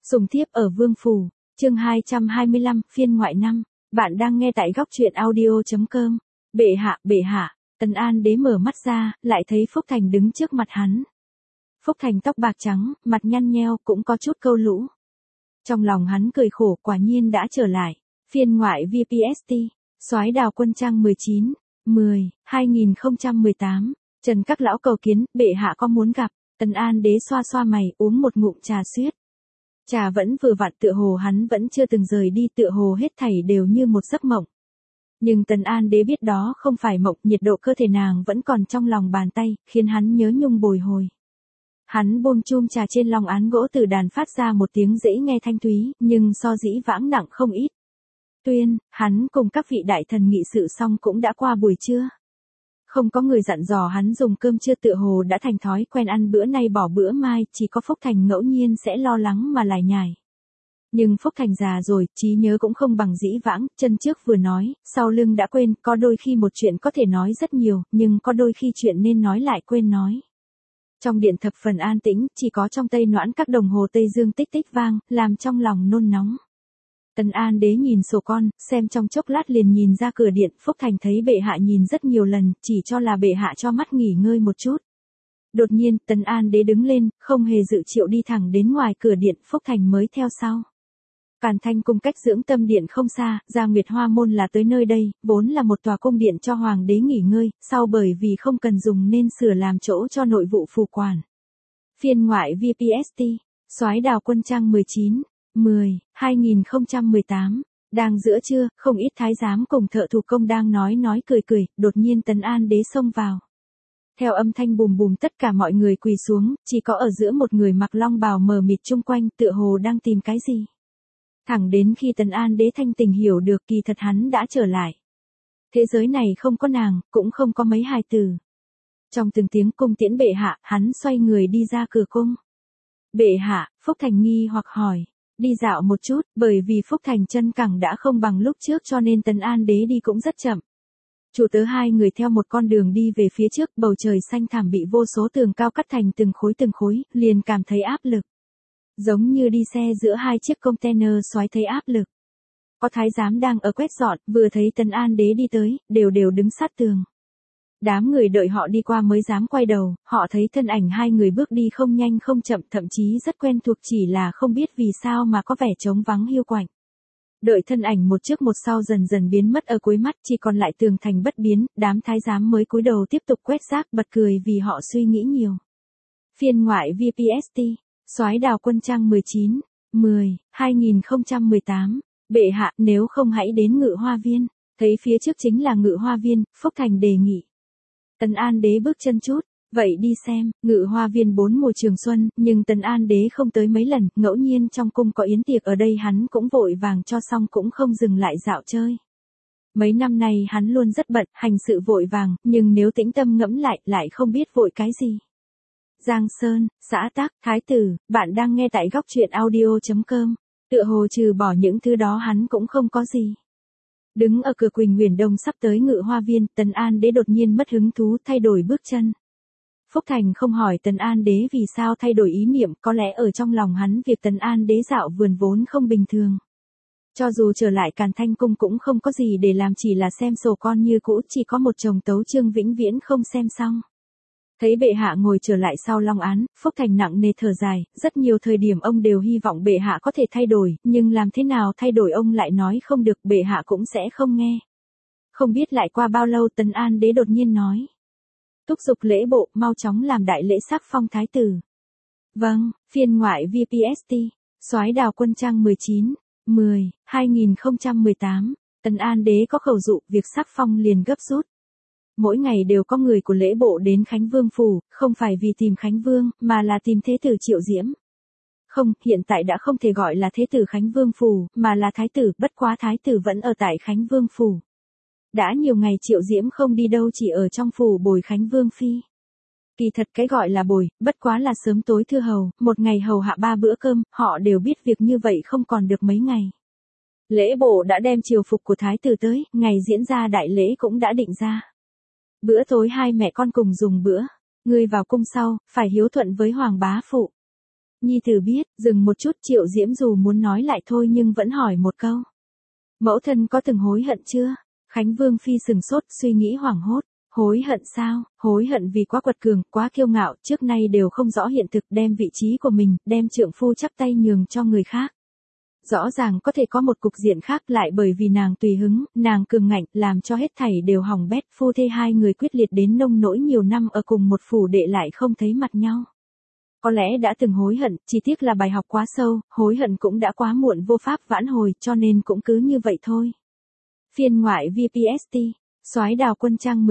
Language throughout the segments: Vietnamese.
Sùng thiếp ở Vương Phủ, chương 225, phiên ngoại năm. Bạn đang nghe tại góc truyện audio.com. Bệ hạ, Tần An Đế mở mắt ra, lại thấy Phúc Thành đứng trước mặt hắn. Phúc Thành tóc bạc trắng, mặt nhăn nheo, cũng có chút câu lũ. Trong lòng hắn cười khổ, quả nhiên đã trở lại. Phiên ngoại VPST, Soái Đào Quân trang 19/10/2018. Trần các lão cầu kiến, bệ hạ có muốn gặp. Tần An Đế xoa xoa mày, uống một ngụm trà suyết. Trà vẫn vừa vặn, tựa hồ hắn vẫn chưa từng rời đi, tựa hồ hết thảy đều như một giấc mộng. Nhưng Tần An Đế biết đó không phải mộng, nhiệt độ cơ thể nàng vẫn còn trong lòng bàn tay, khiến hắn nhớ nhung bồi hồi. Hắn buông chum trà trên long án gỗ từ đàn phát ra một tiếng dễ nghe thanh thúy, nhưng so dĩ vãng nặng không ít. Tuyên, hắn cùng các vị đại thần nghị sự xong cũng đã qua buổi trưa. Không có người dặn dò hắn dùng cơm trưa, tựa hồ đã thành thói quen ăn bữa nay bỏ bữa mai, chỉ có Phúc Thành ngẫu nhiên sẽ lo lắng mà lải nhải. Nhưng Phúc Thành già rồi, trí nhớ cũng không bằng dĩ vãng, chân trước vừa nói, sau lưng đã quên, có đôi khi một chuyện có thể nói rất nhiều, nhưng có đôi khi chuyện nên nói lại quên nói. Trong điện thập phần an tĩnh, chỉ có trong Tây Noãn các đồng hồ Tây Dương tích tích vang, làm trong lòng nôn nóng. Tần An Đế nhìn sổ con, xem trong chốc lát liền nhìn ra cửa điện. Phúc Thành thấy bệ hạ nhìn rất nhiều lần, chỉ cho là bệ hạ cho mắt nghỉ ngơi một chút. Đột nhiên, Tần An Đế đứng lên, không hề dự triệu đi thẳng đến ngoài cửa điện, Phúc Thành mới theo sau. Càn Thanh cung cách Dưỡng Tâm điện không xa, Gia Nguyệt Hoa môn là tới nơi đây, vốn là một tòa cung điện cho hoàng đế nghỉ ngơi, sau bởi vì không cần dùng nên sửa làm chỗ cho nội vụ phủ quản. Phiên ngoại VPST, Soái Đào Quân trang 19/10/2018. Đang giữa trưa, không ít thái giám cùng thợ thủ công đang nói cười, đột nhiên Tần An Đế xông vào. Theo âm thanh bùm bùm, tất cả mọi người quỳ xuống, chỉ có ở giữa một người mặc long bào mờ mịt chung quanh, tựa hồ đang tìm cái gì. Thẳng đến khi Tần An Đế thanh tỉnh hiểu được kỳ thật hắn đã trở lại. Thế giới này không có nàng, cũng không có mấy hài tử. Trong từng tiếng cung tiễn bệ hạ, hắn xoay người đi ra cửa cung. Bệ hạ, Phúc Thành nghi hoặc hỏi. Đi dạo một chút, bởi vì Phúc Thành chân cẳng đã không bằng lúc trước cho nên Tần An Đế đi cũng rất chậm. Chủ tớ hai người theo một con đường đi về phía trước, bầu trời xanh thẳm bị vô số tường cao cắt thành từng khối, liền cảm thấy áp lực. Giống như đi xe giữa hai chiếc container xoáy thấy áp lực. Có thái giám đang ở quét dọn, vừa thấy Tần An Đế đi tới, đều đứng sát tường. Đám người đợi họ đi qua mới dám quay đầu, họ thấy thân ảnh hai người bước đi không nhanh không chậm, thậm chí rất quen thuộc, chỉ là không biết vì sao mà có vẻ trống vắng hiu quạnh. Đợi thân ảnh một trước một sau dần dần biến mất ở cuối mắt, chỉ còn lại tường thành bất biến, đám thái giám mới cúi đầu tiếp tục quét rác, bật cười vì họ suy nghĩ nhiều. Phiên ngoại VPST, Soái Đào Quân trang 19/10/2018. Bệ hạ, nếu không hãy đến Ngự Hoa Viên. Thấy phía trước chính là Ngự Hoa Viên, Phúc Thành đề nghị. Tần An Đế bước chân chút, vậy đi xem. Ngự Hoa Viên bốn mùa trường xuân, nhưng Tần An Đế không tới mấy lần, ngẫu nhiên trong cung có yến tiệc ở đây hắn cũng vội vàng cho xong, cũng không dừng lại dạo chơi. Mấy năm nay hắn luôn rất bận, hành sự vội vàng, nhưng nếu tĩnh tâm ngẫm lại không biết vội cái gì. Giang Sơn, xã tắc, thái tử, bạn đang nghe tại góc truyện audio.com. Tựa hồ trừ bỏ những thứ đó hắn cũng không có gì. Đứng ở cửa Quỳnh Nguyền Đông sắp tới Ngự Hoa Viên, Tần An Đế đột nhiên mất hứng thú, thay đổi bước chân. Phúc Thành không hỏi Tần An Đế vì sao thay đổi ý niệm, có lẽ ở trong lòng hắn việc Tần An Đế dạo vườn vốn không bình thường. Cho dù trở lại Càn Thanh cung cũng không có gì để làm, chỉ là xem sổ con như cũ, chỉ có một chồng tấu chương vĩnh viễn không xem xong. Thấy bệ hạ ngồi trở lại sau long án, Phúc Thành nặng nề thở dài, rất nhiều thời điểm ông đều hy vọng bệ hạ có thể thay đổi, nhưng làm thế nào thay đổi ông lại nói không được, bệ hạ cũng sẽ không nghe. Không biết lại qua bao lâu Tần An Đế đột nhiên nói. Thúc giục lễ bộ, mau chóng làm đại lễ sắc phong thái tử. Vâng, phiên ngoại VPST, Soái Đào Quân trang 19/10/2018. Tần An Đế có khẩu dụ, việc sắc phong liền gấp rút. Mỗi ngày đều có người của lễ bộ đến Khánh Vương phủ, không phải vì tìm Khánh Vương, mà là tìm thế tử Triệu Diễm. Không, hiện tại đã không thể gọi là thế tử Khánh Vương phủ, mà là thái tử, bất quá thái tử vẫn ở tại Khánh Vương phủ. Đã nhiều ngày Triệu Diễm không đi đâu, chỉ ở trong phủ bồi Khánh Vương phi. Kỳ thật cái gọi là bồi, bất quá là sớm tối thưa hầu, một ngày hầu hạ 3 bữa cơm, họ đều biết việc như vậy không còn được mấy ngày. Lễ bộ đã đem triều phục của thái tử tới, ngày diễn ra đại lễ cũng đã định ra. Bữa tối hai mẹ con cùng dùng bữa, ngươi vào cung sau, phải hiếu thuận với hoàng bá phụ. Nhi tử biết, dừng một chút Triệu Diễm dù muốn nói lại thôi nhưng vẫn hỏi một câu. Mẫu thân có từng hối hận chưa? Khánh Vương Phi sừng sốt suy nghĩ hoảng hốt. Hối hận sao? Hối hận vì quá quật cường, quá kiêu ngạo, trước nay đều không rõ hiện thực, đem vị trí của mình, đem trượng phu chắp tay nhường cho người khác. Rõ ràng có thể có một cục diện khác lại bởi vì nàng tùy hứng, nàng cường ngạnh, làm cho hết thảy đều hỏng bét, phu thê hai người quyết liệt đến nông nỗi nhiều năm ở cùng một phủ đệ lại không thấy mặt nhau. Có lẽ đã từng hối hận, chỉ tiếc là bài học quá sâu, hối hận cũng đã quá muộn vô pháp vãn hồi, cho nên cũng cứ như vậy thôi. Phiên ngoại VPST, Soái Đào Quân trang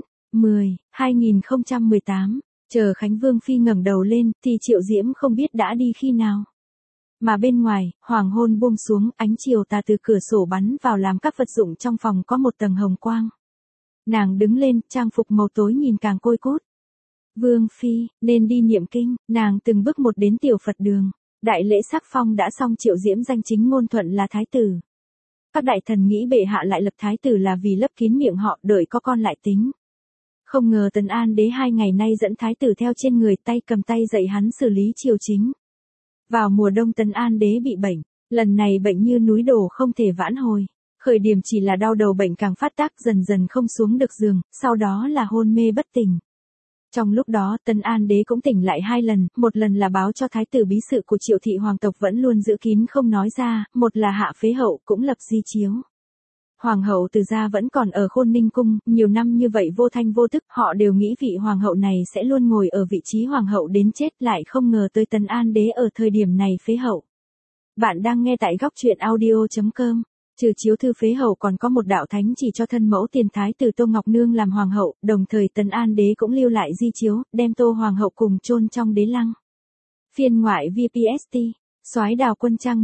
19/10/2018, chờ Khánh Vương Phi ngẩng đầu lên, thì Triệu Diễm không biết đã đi khi nào. Mà bên ngoài, hoàng hôn buông xuống, ánh chiều tà từ cửa sổ bắn vào làm các vật dụng trong phòng có một tầng hồng quang. Nàng đứng lên, trang phục màu tối nhìn càng côi cút. Vương Phi, nên đi niệm kinh, nàng từng bước một đến tiểu Phật đường. Đại lễ sắc phong đã xong, Triệu Diễm danh chính ngôn thuận là thái tử. Các đại thần nghĩ bệ hạ lại lập thái tử là vì lấp kín miệng họ, đợi có con lại tính. Không ngờ Tần An Đế 2 ngày nay dẫn thái tử theo trên người, tay cầm tay dạy hắn xử lý triều chính. Vào mùa đông Tần An Đế bị bệnh, lần này bệnh như núi đổ không thể vãn hồi. Khởi điểm chỉ là đau đầu, bệnh càng phát tác, dần dần không xuống được giường, sau đó là hôn mê bất tỉnh. Trong lúc đó Tần An Đế cũng tỉnh lại 2 lần, một lần là báo cho thái tử bí sự của Triệu thị hoàng tộc vẫn luôn giữ kín không nói ra, một là hạ phế hậu cũng lập di chiếu. Hoàng hậu Từ gia vẫn còn ở Khôn Ninh cung, nhiều năm như vậy vô thanh vô tức, họ đều nghĩ vị hoàng hậu này sẽ luôn ngồi ở vị trí hoàng hậu đến chết, lại không ngờ tới Tần An Đế ở thời điểm này phế hậu. Bạn đang nghe tại góc truyện audio.com. Trừ chiếu thư phế hậu còn có một đạo thánh chỉ cho thân mẫu tiền thái tử Tô Ngọc Nương làm hoàng hậu, đồng thời Tần An Đế cũng lưu lại di chiếu, đem Tô hoàng hậu cùng chôn trong đế lăng. Phiên ngoại VPST, Soái Đào Quân trang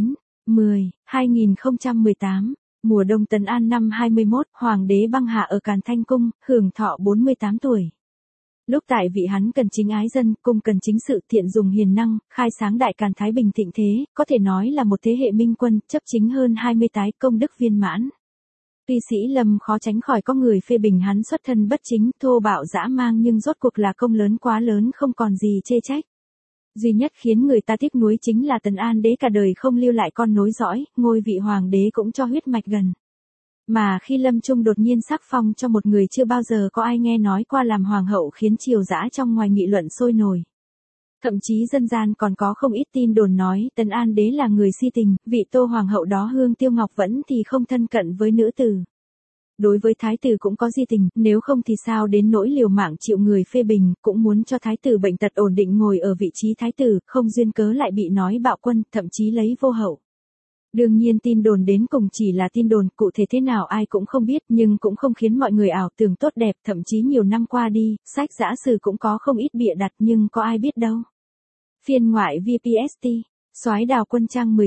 19/10/2018, mùa đông Tần An năm 21, hoàng đế băng hạ ở Càn Thanh cung, hưởng thọ 48 tuổi. Lúc tại vị hắn cần chính ái dân, cung cần chính sự, thiện dùng hiền năng, khai sáng đại Càn Thái Bình thịnh thế, có thể nói là một thế hệ minh quân, chấp chính hơn 20 tái, công đức viên mãn. Tuy sĩ Lâm khó tránh khỏi có người phê bình hắn xuất thân bất chính, thô bạo dã man, nhưng rốt cuộc là công lớn quá lớn không còn gì chê trách. Duy nhất khiến người ta tiếc nuối chính là Tần An Đế cả đời không lưu lại con nối dõi, ngôi vị hoàng đế cũng cho huyết mạch gần. Mà khi Lâm Trung đột nhiên sắc phong cho một người chưa bao giờ có ai nghe nói qua làm hoàng hậu, khiến triều dã trong ngoài nghị luận sôi nổi. Thậm chí dân gian còn có không ít tin đồn nói Tần An Đế là người si tình, vị Tô hoàng hậu đó Hương Tiêu Ngọc vẫn thì không thân cận với nữ tử. Đối với thái tử cũng có di tình, nếu không thì sao đến nỗi liều mạng chịu người phê bình, cũng muốn cho thái tử bệnh tật ổn định ngồi ở vị trí thái tử, không duyên cớ lại bị nói bạo quân, thậm chí lấy vô hậu. Đương nhiên tin đồn đến cùng chỉ là tin đồn, cụ thể thế nào ai cũng không biết, nhưng cũng không khiến mọi người ảo tưởng tốt đẹp, thậm chí nhiều năm qua đi, sách giã sử cũng có không ít bịa đặt nhưng có ai biết đâu. Phiên ngoại VPST, Soái Đào Quân trang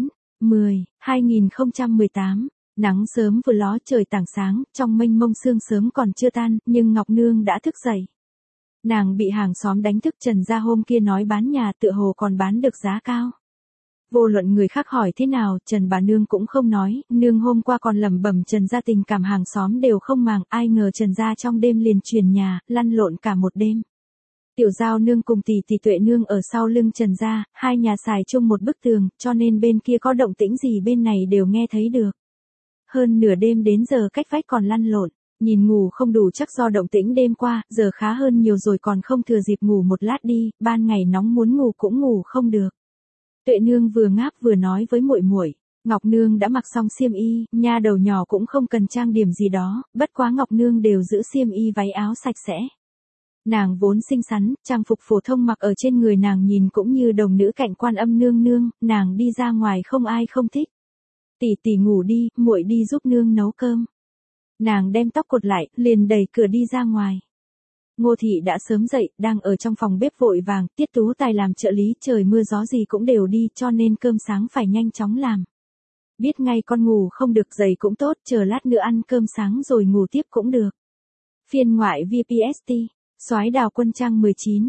19/10/2018, nắng sớm vừa ló trời tảng sáng, trong mênh mông sương sớm còn chưa tan, nhưng Ngọc Nương đã thức dậy. Nàng bị hàng xóm đánh thức, Trần gia hôm kia nói bán nhà tựa hồ còn bán được giá cao. Vô luận người khác hỏi thế nào, Trần bà nương cũng không nói, nương hôm qua còn lẩm bẩm Trần gia tình cảm hàng xóm đều không màng, ai ngờ Trần gia trong đêm liền chuyển nhà, lăn lộn cả một đêm. Tiểu Giao nương cùng tỷ tỷ Tuệ nương ở sau lưng Trần gia, hai nhà xài chung một bức tường, cho nên bên kia có động tĩnh gì bên này đều nghe thấy được. Hơn nửa đêm đến giờ cách vách còn lăn lộn, nhìn ngủ không đủ chắc do động tĩnh đêm qua, giờ khá hơn nhiều rồi, còn không thừa dịp ngủ một lát đi, ban ngày nóng muốn ngủ cũng ngủ không được. Tuệ nương vừa ngáp vừa nói với muội muội, Ngọc nương đã mặc xong xiêm y, nha đầu nhỏ cũng không cần trang điểm gì đó, bất quá Ngọc nương đều giữ xiêm y váy áo sạch sẽ. Nàng vốn xinh xắn, trang phục phổ thông mặc ở trên người nàng nhìn cũng như đồng nữ cạnh Quan Âm nương nương, nàng đi ra ngoài không ai không thích. Tỷ tỷ ngủ đi, muội đi giúp nương nấu cơm. Nàng đem tóc cột lại, liền đẩy cửa đi ra ngoài. Ngô thị đã sớm dậy, đang ở trong phòng bếp vội vàng, Tiết Tú Tài làm trợ lý, trời mưa gió gì cũng đều đi, cho nên cơm sáng phải nhanh chóng làm. Biết ngay con ngủ không được, dậy cũng tốt, chờ lát nữa ăn cơm sáng rồi ngủ tiếp cũng được. Phiên ngoại VPST, Soái Đào Quân trang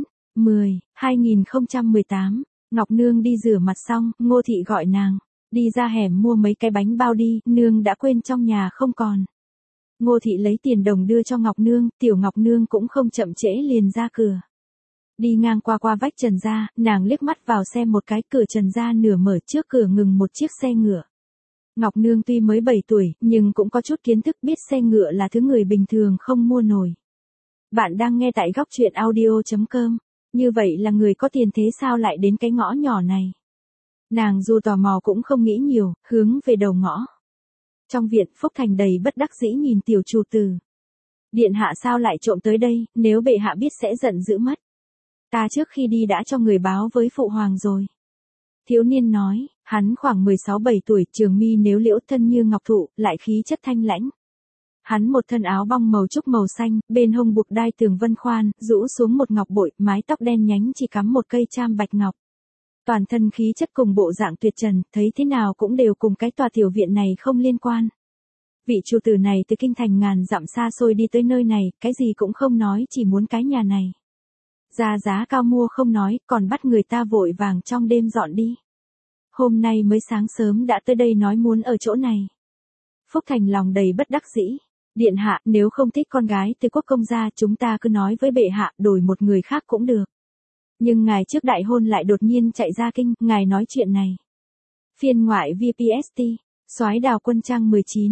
19/10/2018, Ngọc Nương đi rửa mặt xong, Ngô thị gọi nàng, đi ra hẻm mua mấy cái bánh bao đi, nương đã quên trong nhà không còn. Ngô thị lấy tiền đồng đưa cho Ngọc Nương, tiểu Ngọc Nương cũng không chậm trễ liền ra cửa. Đi ngang qua vách Trần gia, nàng liếc mắt vào xem một cái, cửa Trần gia nửa mở, trước cửa ngừng một chiếc xe ngựa. Ngọc Nương tuy mới 7 tuổi, nhưng cũng có chút kiến thức, biết xe ngựa là thứ người bình thường không mua nổi. Bạn đang nghe tại góc truyện audio.com. Như vậy là người có tiền thế sao lại đến cái ngõ nhỏ này? Nàng dù tò mò cũng không nghĩ nhiều, hướng về đầu ngõ. Trong viện, Phúc Thành đầy bất đắc dĩ nhìn tiểu chủ tử. Điện hạ sao lại trộm tới đây, nếu bệ hạ biết sẽ giận dữ mất. Ta trước khi đi đã cho người báo với phụ hoàng rồi. Thiếu niên nói, hắn khoảng 16-17 tuổi, trường mi nếu liễu, thân như ngọc thụ, lại khí chất thanh lãnh. Hắn một thân áo bong màu trúc màu xanh, bên hông buộc đai tường vân khoan, rũ xuống một ngọc bội, mái tóc đen nhánh chỉ cắm một cây cham bạch ngọc. Toàn thân khí chất cùng bộ dạng tuyệt trần, thấy thế nào cũng đều cùng cái tòa tiểu viện này không liên quan. Vị chủ tử này từ kinh thành ngàn dặm xa xôi đi tới nơi này, cái gì cũng không nói, chỉ muốn cái nhà này. Ra giá cao mua không nói, còn bắt người ta vội vàng trong đêm dọn đi. Hôm nay mới sáng sớm đã tới đây nói muốn ở chỗ này. Phúc Thành lòng đầy bất đắc dĩ. Điện hạ, nếu không thích con gái từ quốc công gia, chúng ta cứ nói với bệ hạ, đổi một người khác cũng được. Nhưng ngài trước đại hôn lại đột nhiên chạy ra kinh, ngài nói chuyện này. Phiên ngoại VPST, Soái Đào Quân trang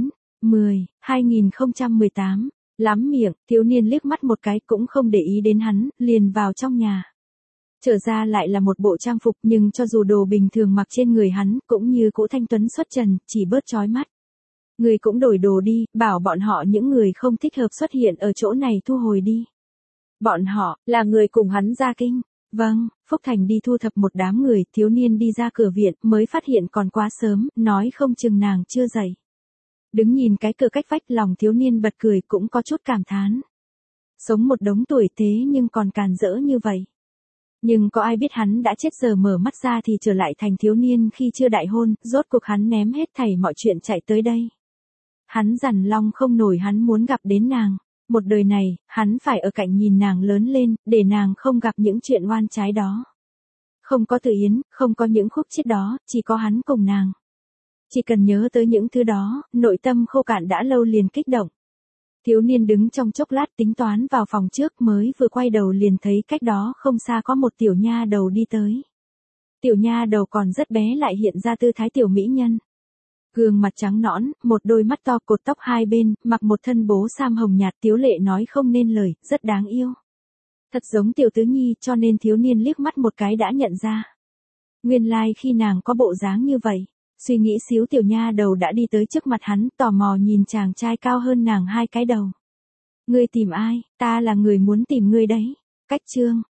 19/10/2018. Lắm miệng, thiếu niên liếc mắt một cái cũng không để ý đến hắn, liền vào trong nhà. Trở ra lại là một bộ trang phục, nhưng cho dù đồ bình thường mặc trên người hắn, cũng như cũ thanh tuấn xuất trần, chỉ bớt chói mắt. Người cũng đổi đồ đi, bảo bọn họ những người không thích hợp xuất hiện ở chỗ này thu hồi đi. Bọn họ, là người cùng hắn ra kinh. Vâng, Phúc Thành đi thu thập một đám người, thiếu niên đi ra cửa viện, mới phát hiện còn quá sớm, nói không chừng nàng chưa dậy. Đứng nhìn cái cửa cách vách, lòng thiếu niên bật cười, cũng có chút cảm thán. Sống một đống tuổi thế nhưng còn càn rỡ như vậy. Nhưng có ai biết hắn đã chết, giờ mở mắt ra thì trở lại thành thiếu niên khi chưa đại hôn, rốt cuộc hắn ném hết thảy mọi chuyện chạy tới đây. Hắn dằn lòng không nổi, hắn muốn gặp đến nàng. Một đời này, hắn phải ở cạnh nhìn nàng lớn lên, để nàng không gặp những chuyện oan trái đó. Không có Từ Yến, không có những khúc chiết đó, chỉ có hắn cùng nàng. Chỉ cần nhớ tới những thứ đó, nội tâm khô cạn đã lâu liền kích động. Thiếu niên đứng trong chốc lát tính toán vào phòng trước, mới vừa quay đầu liền thấy cách đó không xa có một tiểu nha đầu đi tới. Tiểu nha đầu còn rất bé lại hiện ra tư thái tiểu mỹ nhân. Gương mặt trắng nõn, một đôi mắt to, cột tóc hai bên, mặc một thân bố sam hồng nhạt, tiếu lệ nói không nên lời, rất đáng yêu. Thật giống tiểu tứ nhi, cho nên thiếu niên liếc mắt một cái đã nhận ra. Nguyên lai khi nàng có bộ dáng như vậy. Suy nghĩ xíu, tiểu nha đầu đã đi tới trước mặt hắn, tò mò nhìn chàng trai cao hơn nàng 2 cái đầu. Ngươi tìm ai? Ta là người muốn tìm ngươi đấy. Cách chương.